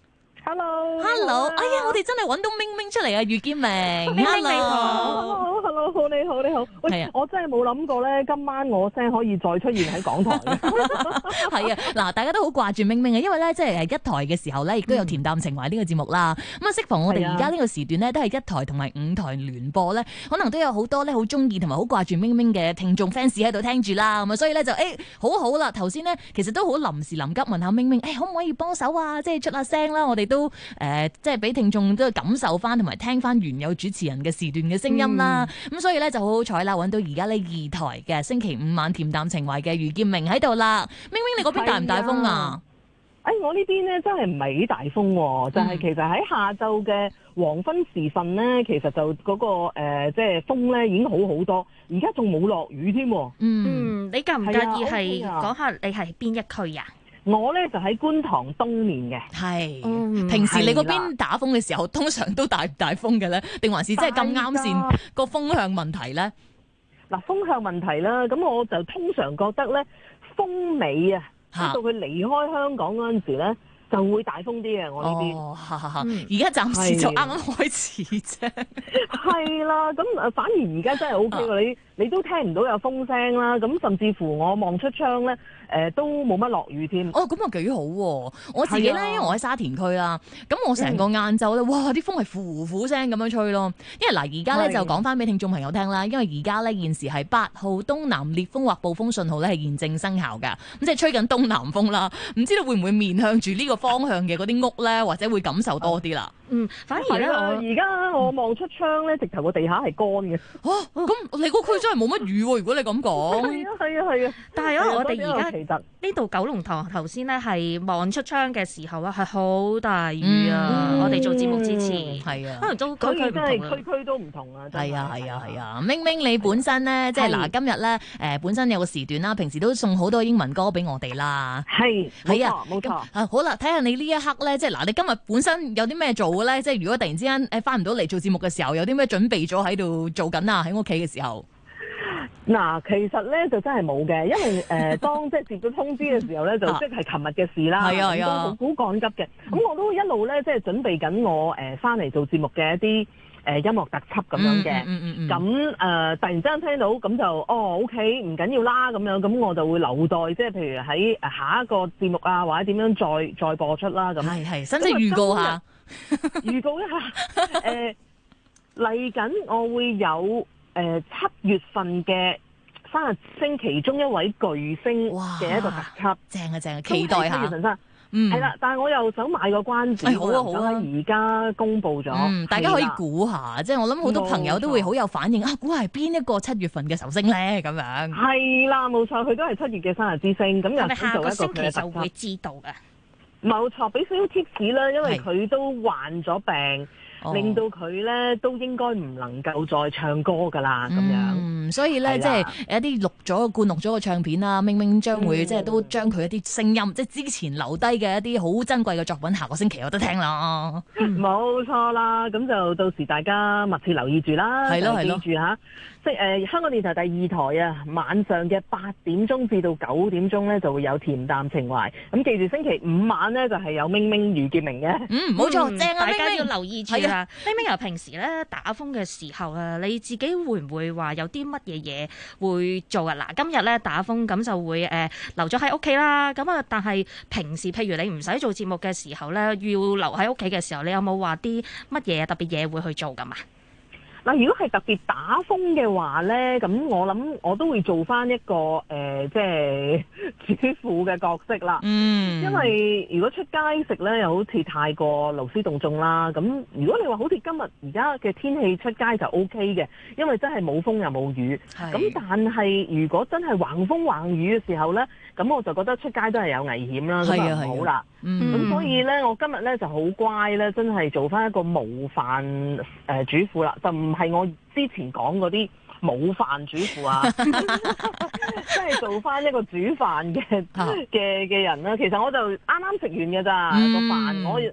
Hello，Hello，哎呀，我哋真係揾到明明出嚟啊，余劍明， 明明你好 ，Hello， 好你好你好，喂，我真係冇諗過咧，今晚我聲可以再出現喺港台嘅。 係啊，嗱，大家都好掛住明明啊，因為咧即係係一台嘅時候咧，亦都有恬淡情懷呢個節目啦。咁啊，適逢我哋而家呢個時段咧，都係一台同埋五台聯播咧，可能都有好多咧好中意同埋好掛住明明嘅聽眾 fans 喺度聽住啦。咁啊，所以咧就誒好好啦，頭先咧其實都好臨時臨急問下明明，誒可唔可以幫手啊？即係出下聲啦，我哋都。都誒、呃，即係俾聽眾都感受翻，同埋聽翻原有主持人嘅時段嘅聲音啦。咁、嗯、所以咧就好好彩啦，揾到而家呢二台嘅星期五晚恬淡情懷嘅余劍明喺度啦。明明你嗰邊大唔大風啊？ 誒、哎，我呢邊咧真係唔係幾大風、啊，就係、是、其實喺下晝嘅黃昏時分咧，其實就嗰、那個誒、呃，即係風咧已經好好多，而家仲冇落雨添。 嗯，你介唔介意係講下你係邊一區啊？ 我咧就喺觀塘東面嘅， 係、嗯。平時你嗰邊打風嘅時候，通常都大唔大風嘅咧？定還是真係咁啱線個風向問題咧？ 嗱，風向問題啦，咁我就通常覺得咧，風尾啊，到佢離開香港嗰陣時咧，就會大風啲嘅。我呢邊， 哦，而家暫時就啱啱開始啫。 係啦，咁誒反而而家真係 O K 喎，你你都聽唔到有風聲啦，咁甚至乎我望出窗咧。誒、呃、都冇乜落雨添。 哦，咁啊幾好喎！我自己咧，因為我喺沙田區啦，咁我成個晏晝咧，哇！啲風係呼呼聲咁樣吹咯。因為嗱，而家咧就講翻俾聽眾朋友聽啦。因為而家咧現時係八號東南烈風或暴風信號咧係現正生效㗎。咁即係吹緊東南風啦。唔知道會唔會面向住呢個方向嘅嗰啲屋咧，或者會感受多啲啦？ 嗯，反而咧， 而家我望出窗咧，直頭個地下係乾嘅。 哦，咁你個區真係冇乜雨喎？如果你咁講， 係啊係啊係啊！ 但係咧，我哋而家呢度九龍塘頭先咧係望出窗嘅時候咧係好大雨啊！我哋做節目之前係啊， 可能都區區唔同啊， 區區都唔同啊。 係啊係啊係啊！明明你本身咧，即係嗱，今日咧誒本身有個時段啦，平時都送好多英文歌俾我哋啦。 係， 係啊， 冇錯。 啊好啦，睇下你呢一刻咧，即係嗱，你今日本身有啲咩做嘅咧？即係如果突然之間誒翻唔到嚟做節目嘅時候，有啲咩準備咗喺度做緊啊？喺屋企嘅時候。 嗱，其實咧就真係冇嘅，因為誒、呃、當即係接到通知嘅時候咧，就即係琴日嘅事啦， 係啊係啊， 都好趕急嘅。咁我都一路咧即係準備緊我誒翻嚟做節目嘅一啲誒、呃、音樂特輯咁樣嘅。咁、嗯、誒、嗯呃、突然之間聽到咁就哦 OK 唔緊要啦咁樣，咁我就會留待即係譬如喺下一個節目啊，或者點樣再再播出啦咁。 係係，甚至預告下， 預告一下誒嚟緊我會有。誒、呃、七月份嘅生日星其中一位巨星嘅一個特輯， 正啊正啊，期待下。 七月份生日，嗯，係啦，但係我又想買個關子， 哎、好啊好啊， 而家公佈咗、 嗯，大家可以估下，即係我諗好多朋友都會好有反應啊，估係邊一個七月份嘅壽星咧咁樣。係啦，冇錯，佢都係七月嘅生日之星，咁又想做一個星期就會知道嘅。 冇錯，俾少少 tips 啦，因為佢都患咗病。哦、令到佢咧都應該唔能夠再唱歌噶啦，咁樣。 嗯，所以咧即係一啲錄咗、灌錄咗嘅唱片啦，明明將會、嗯、即係都將佢一啲聲音，即係之前留低嘅一啲好珍貴嘅作品，下個星期有得聽啦。 冇錯啦，咁就到時大家密切留意住啦，係咯係咯，記住吓。即係誒、呃，香港電台第二台啊，晚上嘅八點鐘至到九點鐘咧，就會有恬淡情懷。咁記住星期五晚咧，就係、是、有明明余劍明嘅。 嗯，冇錯、嗯，正啊， 大家明明要留意住啊。明明由平時咧打風嘅時候啊，你自己會唔會話有啲乜嘢嘢會做啊？嗱，今日咧打風咁就會誒、呃、留咗喺屋企啦。咁啊，但係平時譬如你唔使做節目嘅時候咧，要留喺屋企嘅時候，你有冇話啲乜嘢特別嘢會去做㗎嘛？ 嗱，如果係特別打風嘅話咧，咁我諗我都會做翻一個誒、呃，即係主婦嘅角色啦。嗯，因為如果出街食咧，又好似太過勞師動眾啦。咁如果你話好似今日而家嘅天氣出街就 O K 嘅，因為真係冇風又冇雨。咁但係如果真係橫風橫雨嘅時候咧，咁我就覺得出街都係有危險啦，咁就唔好啦。咁、嗯、所以咧，我今日咧就好乖咧，真係做翻一個模範誒、呃、主婦啦，就唔係我之前講嗰啲冇飯主婦啊，即係做翻一個煮飯嘅嘅嘅人啦。其實我就啱啱食完嘅咋個飯，我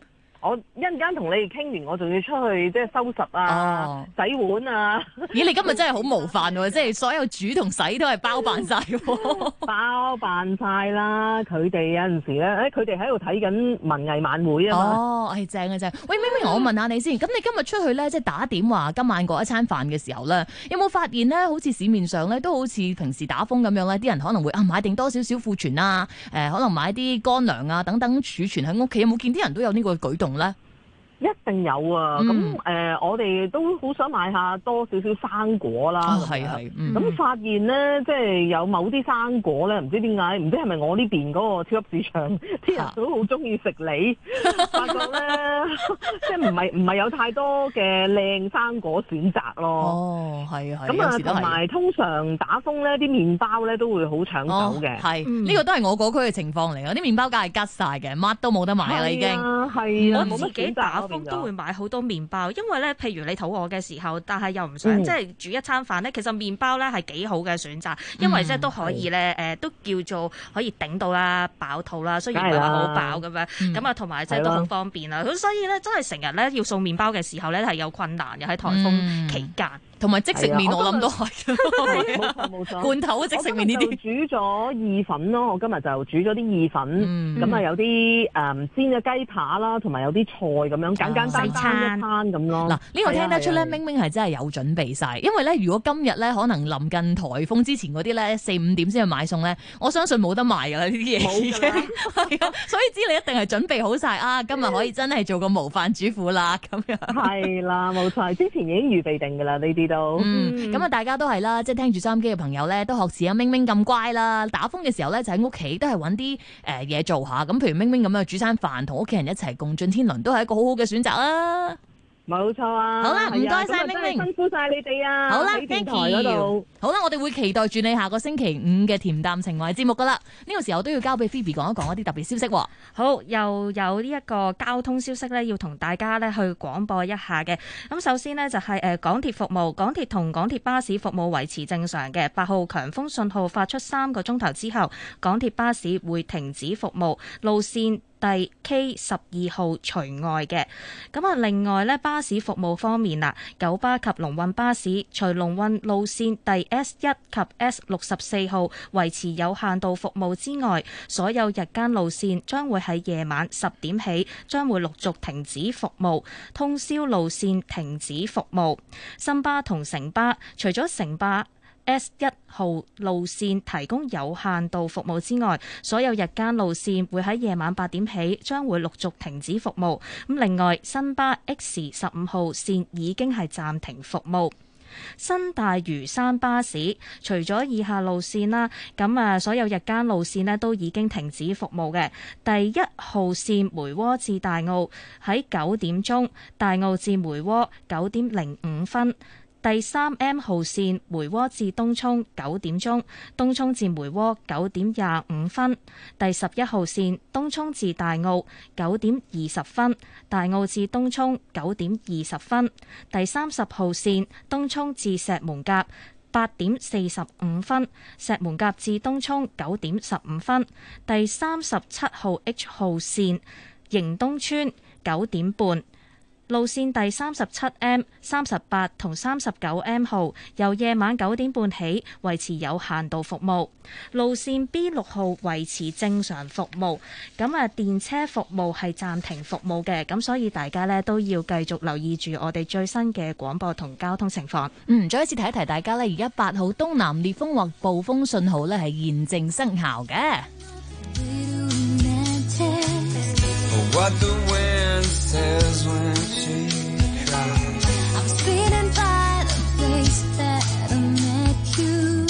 我一陣間同你哋傾完，我仲要出去即係收拾啊、 哦、 洗碗啊。 咦，你今日真係好模範喎，即係所有煮同洗都係包辦晒喎。 包辦晒啦，佢哋有陣時咧，誒佢哋喺度睇緊文藝晚會啊嘛。 哦，係正啊正。喂，明明我問下你先，咁你今日出去咧，即係打點話今晚嗰一餐飯嘅時候咧，有冇發現咧，好似市面上咧都好似平時打風咁樣咧，啲人可能會啊買定多少少庫存啊，誒、呃、可能買啲乾糧啊等等儲存喺屋企，有冇見啲人都有呢個舉動咧？ 一定有啊！咁、嗯、誒、呃，我哋都好想買下多少少生果啦。 係係、哦， 咁、嗯、發現咧，即係有某啲生果咧，唔知點解，唔知係咪我呢邊嗰個超級市場啲人都好中意食梨，發覺咧，即係唔係唔係有太多嘅靚生果選擇咯。 哦，係啊係。 咁啊，同埋通常打風咧，啲麵包咧都會好搶手嘅。 係、哦，呢、嗯、個都係我嗰區嘅情況嚟。啲麵包梗係吉晒嘅，乜都冇得買啦已經。 係啊， 我自己打風都會買好多麵包，因為咧，譬如你肚餓嘅時候，但係又唔想、嗯、即係煮一餐飯咧，其實麵包咧係幾好嘅選擇，因為即係都可以咧，誒、嗯呃、都叫做可以頂到啦，飽肚啦，雖然唔係話好飽咁樣，咁啊同埋即係都好方便啦。咁所以咧，真係成日咧要送麵包嘅時候咧係有困難嘅，喺颱風期間。同、嗯、埋即食麵，我諗都係冇錯冇錯， 罐頭即食麵呢啲。 煮咗意粉咯，我今日就煮咗啲意粉，咁、嗯、啊有啲誒、嗯、煎嘅雞扒啦，同埋有啲菜咁樣，簡簡單單一餐咁咯。嗱，呢、 這個聽得出咧，明明係真係有準備晒，因為咧，如果今日咧可能臨近颱風之前嗰啲咧，四五點先去買餸咧，我相信冇得賣噶啦呢啲嘢。冇㗎，係啊，所以知你一定係準備好晒啊！今日可以真係做個模範主婦啦，咁樣。係啦，冇錯，之前已經預備定㗎啦呢啲。 嗯，咁啊，大家都係啦，即係聽住收音機嘅朋友咧，都學似阿明明咁乖啦。打風嘅時候咧，就喺屋企都係揾啲誒嘢做下。咁譬如明明咁樣煮餐飯，同屋企人一齊共進天倫，都係一個好好嘅選擇啦。 冇錯啊！ 好啦，唔該晒明明， 辛苦晒你哋啊！ 好啦 ，thank you。 好啦，我哋會期待住你下個星期五嘅恬淡情懷節目噶啦。呢個時候都要交俾 Phoebe 講一講一啲特別消息。 好，又有呢一個交通消息咧，要同大家咧去廣播一下嘅。咁首先呢，就係誒港鐵服務，港鐵同港鐵巴士服務維持正常嘅。八號強風信號發出三個鐘頭之後，港鐵巴士會停止服務，路線第 K 十二號除外嘅。咁啊，另外咧巴士服務方面啦，九巴及龍運巴士除龍運路線第 S 一及 S 六十四號維持有限度服務之外，所有日間路線將會喺夜晚十點起將會陸續停止服務，通宵路線停止服務。新巴同城巴除咗城巴S 一號路線提供有限度服務之外，所有日間路線會喺夜晚八點起將會陸續停止服務。咁另外，新巴 X 十五號線已經係暫停服務。新大嶼山巴士除咗以下路線啦，咁啊所有日間路線呢都已經停止服務嘅。第一號線梅窩至大澳喺九點鐘，大澳至梅窩九點零五分。第三 M 號線梅窩至東涌九點鐘，東涌至梅窩九點廿五分。第十一號線東涌至大澳九點二十分，大澳至東涌九點二十分。第三十號線東涌至石門甲八點四十五分，石門甲至東涌九點十五分。第三十七號 H 號線迎東村九點半。路線第三十七 M、三十八同三十九 M 號由夜晚九點半起維持有限度服務。路線 B 六號維持正常服務。咁啊，電車服務係暫停服務嘅。咁所以大家呢都要繼續留意住我哋最新嘅廣播同交通情況。 嗯，再一次提一提大家呢，而家八號東南烈風或暴風信號呢係現正生效嘅。What the wind says when she cries. I was feeling by the place that I met you.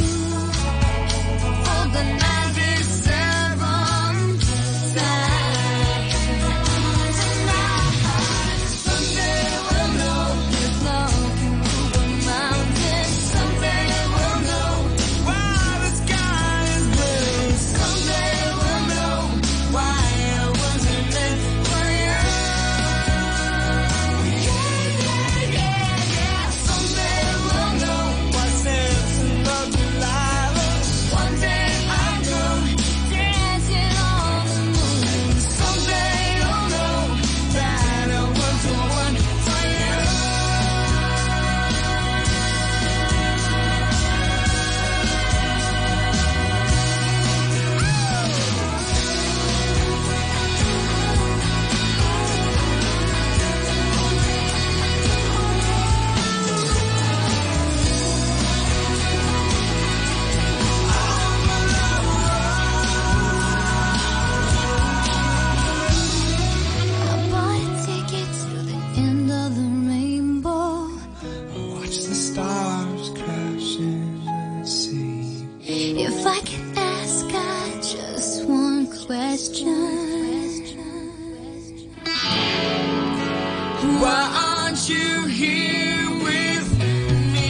Oh, the ninety-seven night. Someday we'll know if love can move a mountain. Someday we'll know why the sky is blue. Someday we'll know why I wasn't meant for you. you here with me.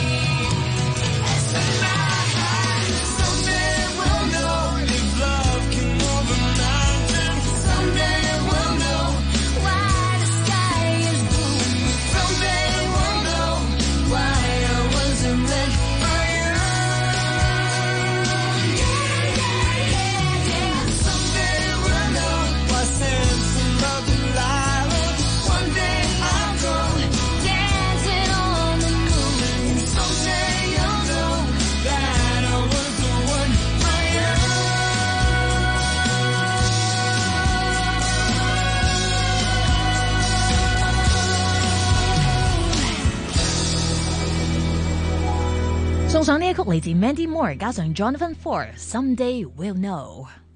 Someday we'll know if love can move a mountain. Someday we'll know why the sky is blue. Someday we'll know why I wasn't meant for you. Yeah, yeah, yeah, yeah. Someday we'll know why Samson loved Delilah. One day I'll go dancing on the moon. Someday you'll know that I was the one for you. 送上呢一曲嚟自 Mandy Moore 加上 Jonathan Ford，Someday We'll Know。